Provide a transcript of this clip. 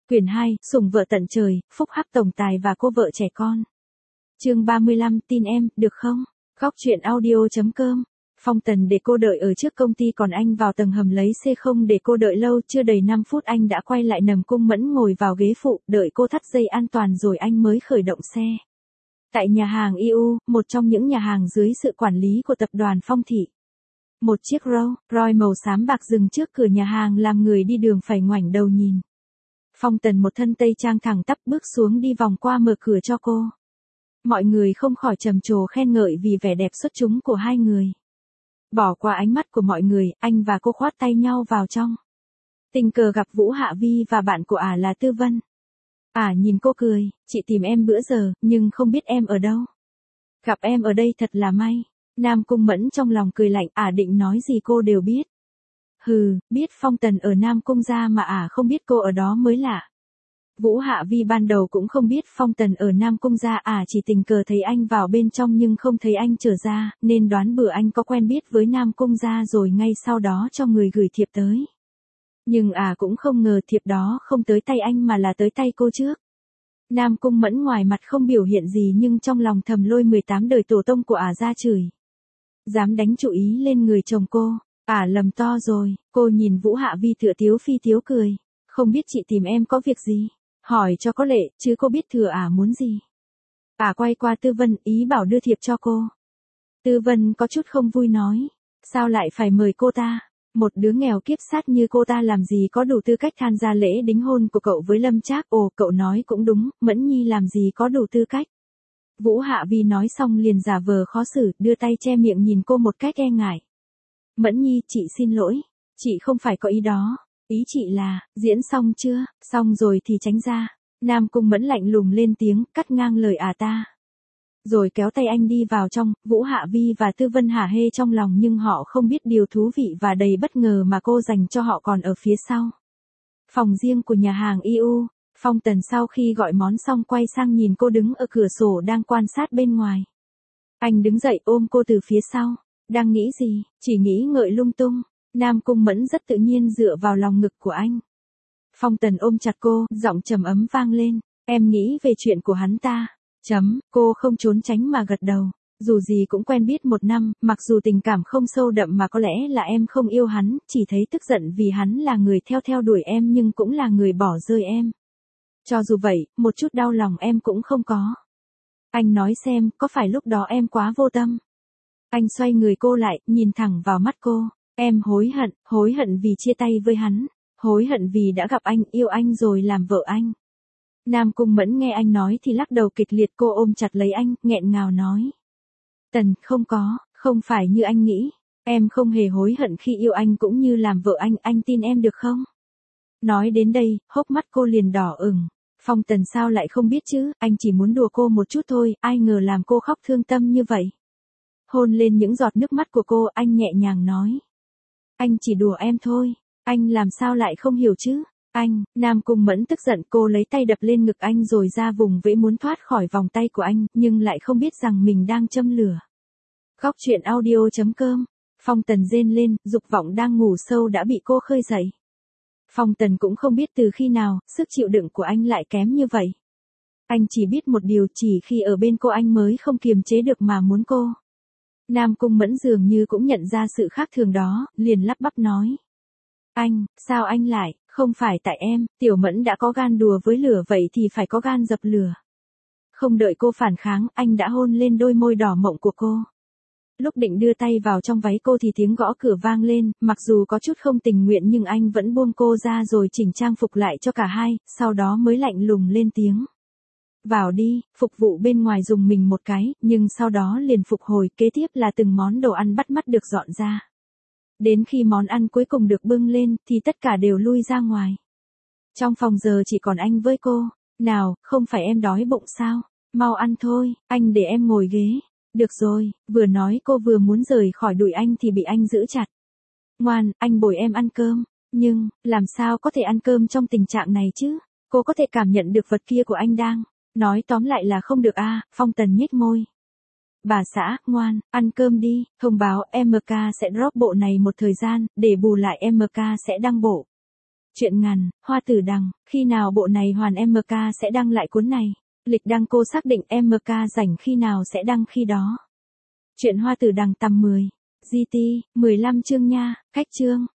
Quyển 2, Sủng vợ tận trời, phúc hắc tổng tài và cô vợ trẻ con. Chương 35, tin em, được không? Góc truyện audio.com. Phong Tần để cô đợi ở trước công ty còn anh vào tầng hầm lấy C0 để cô đợi lâu, chưa đầy 5 phút anh đã quay lại nằm Cung Mẫn ngồi vào ghế phụ, đợi cô thắt dây an toàn rồi anh mới khởi động xe. Tại nhà hàng IU, một trong những nhà hàng dưới sự quản lý của tập đoàn Phong Thị. Một chiếc Rolls Royce màu xám bạc dừng trước cửa nhà hàng làm người đi đường phải ngoảnh đầu nhìn. Phong Tần một thân tây trang thẳng tắp bước xuống đi vòng qua mở cửa cho cô. Mọi người không khỏi trầm trồ khen ngợi vì vẻ đẹp xuất chúng của hai người. Bỏ qua ánh mắt của mọi người, anh và cô khoát tay nhau vào trong. Tình cờ gặp Vũ Hạ Vi và bạn của ả là Tư Vân. Ả nhìn cô cười, chị tìm em bữa giờ, nhưng không biết em ở đâu. Gặp em ở đây thật là may. Nam Cung Mẫn trong lòng cười lạnh, ả định nói gì cô đều biết. Hừ, biết Phong Tần ở Nam Cung ra mà ả không biết cô ở đó mới lạ. Vũ Hạ Vi ban đầu cũng không biết Phong Tần ở Nam Cung ra, ả chỉ tình cờ thấy anh vào bên trong nhưng không thấy anh trở ra, nên đoán bừa anh có quen biết với Nam Cung ra rồi ngay sau đó cho người gửi thiệp tới. Nhưng ả cũng không ngờ thiệp đó không tới tay anh mà là tới tay cô trước. Nam Cung Mẫn ngoài mặt không biểu hiện gì nhưng trong lòng thầm lôi 18 đời tổ tông của ả ra chửi. Dám đánh chủ ý lên người chồng cô, ả lầm to rồi. Cô nhìn Vũ Hạ Vi tựa tiếu phi tiếu cười. Không biết chị tìm em có việc gì? Hỏi cho có lệ, chứ cô biết thừa ả muốn gì? Ả quay qua Tư Vân ý bảo đưa thiệp cho cô. Tư Vân có chút không vui nói. Sao lại phải mời cô ta? Một đứa nghèo kiếp sát như cô ta làm gì có đủ tư cách tham gia lễ đính hôn của cậu với Lâm Trác? Ồ, cậu nói cũng đúng, Mẫn Nhi làm gì có đủ tư cách. Vũ Hạ Vi nói xong liền giả vờ khó xử, đưa tay che miệng nhìn cô một cách e ngại. Mẫn Nhi, chị xin lỗi, chị không phải có ý đó. Ý chị là, diễn xong chưa? Xong rồi thì tránh ra. Nam Cung Mẫn lạnh lùng lên tiếng, cắt ngang lời ả ta. Rồi kéo tay anh đi vào trong. Vũ Hạ Vi và Tư Vân hả hê trong lòng nhưng họ không biết điều thú vị và đầy bất ngờ mà cô dành cho họ còn ở phía sau. Phòng riêng của nhà hàng IU. Phong Tần sau khi gọi món xong quay sang nhìn cô đứng ở cửa sổ đang quan sát bên ngoài. Anh đứng dậy ôm cô từ phía sau. Đang nghĩ gì? Chỉ nghĩ ngợi lung tung. Nam Cung Mẫn rất tự nhiên dựa vào lòng ngực của anh. Phong Tần ôm chặt cô, giọng trầm ấm vang lên. Em nghĩ về chuyện của hắn ta. Cô không trốn tránh mà gật đầu. Dù gì cũng quen biết 1 năm, mặc dù tình cảm không sâu đậm mà có lẽ là em không yêu hắn, chỉ thấy tức giận vì hắn là người theo đuổi em nhưng cũng là người bỏ rơi em. Cho dù vậy, một chút đau lòng em cũng không có. Anh nói xem, có phải lúc đó em quá vô tâm? Anh xoay người cô lại, nhìn thẳng vào mắt cô. Em hối hận vì chia tay với hắn. Hối hận vì đã gặp anh, yêu anh rồi làm vợ anh. Nam Cung Mẫn nghe anh nói thì lắc đầu kịch liệt, cô ôm chặt lấy anh, nghẹn ngào nói. Tần, không phải như anh nghĩ. Em không hề hối hận khi yêu anh cũng như làm vợ anh tin em được không? Nói đến đây, hốc mắt cô liền đỏ ửng. Phong Tần sao lại không biết chứ, anh chỉ muốn đùa cô một chút thôi, ai ngờ làm cô khóc thương tâm như vậy. Hôn lên những giọt nước mắt của cô, anh nhẹ nhàng nói. Anh chỉ đùa em thôi, anh làm sao lại không hiểu chứ? Nam Cung Mẫn tức giận, cô lấy tay đập lên ngực anh rồi ra vùng vẫy muốn thoát khỏi vòng tay của anh, nhưng lại không biết rằng mình đang châm lửa. Góc truyện audio.com. Phong Tần rên lên, dục vọng đang ngủ sâu đã bị cô khơi dậy. Phong Tần cũng không biết từ khi nào, sức chịu đựng của anh lại kém như vậy. Anh chỉ biết một điều, chỉ khi ở bên cô anh mới không kiềm chế được mà muốn cô. Nam Cung Mẫn dường như cũng nhận ra sự khác thường đó, liền lắp bắp nói. Sao anh lại, không phải tại em, Tiểu Mẫn đã có gan đùa với lửa vậy thì phải có gan dập lửa. Không đợi cô phản kháng, anh đã hôn lên đôi môi đỏ mọng của cô. Lúc định đưa tay vào trong váy cô thì tiếng gõ cửa vang lên, mặc dù có chút không tình nguyện nhưng anh vẫn buông cô ra rồi chỉnh trang phục lại cho cả hai, sau đó mới lạnh lùng lên tiếng. Vào đi, phục vụ bên ngoài dùng mình một cái, nhưng sau đó liền phục hồi, kế tiếp là từng món đồ ăn bắt mắt được dọn ra. Đến khi món ăn cuối cùng được bưng lên, thì tất cả đều lui ra ngoài. Trong phòng giờ chỉ còn anh với cô. Nào, không phải em đói bụng sao? Mau ăn thôi, anh để em ngồi ghế. Được rồi, vừa nói cô vừa muốn rời khỏi đùi anh thì bị anh giữ chặt. Ngoan, anh bồi em ăn cơm. Nhưng, làm sao có thể ăn cơm trong tình trạng này chứ? Cô có thể cảm nhận được vật kia của anh đang. Nói tóm lại là không được à, Phong Tần nhếch môi. Bà xã, ngoan, ăn cơm đi, thông báo MK sẽ drop bộ này một thời gian, để bù lại MK sẽ đăng bộ. Chuyện ngắn, Hoa Tử Đằng, khi nào bộ này hoàn MK sẽ đăng lại cuốn này? Lịch đăng cô xác định MK rảnh khi nào sẽ đăng khi đó. Chuyện Hoa Tử Đằng tầm 10. GT, 15 chương nha, cách chương.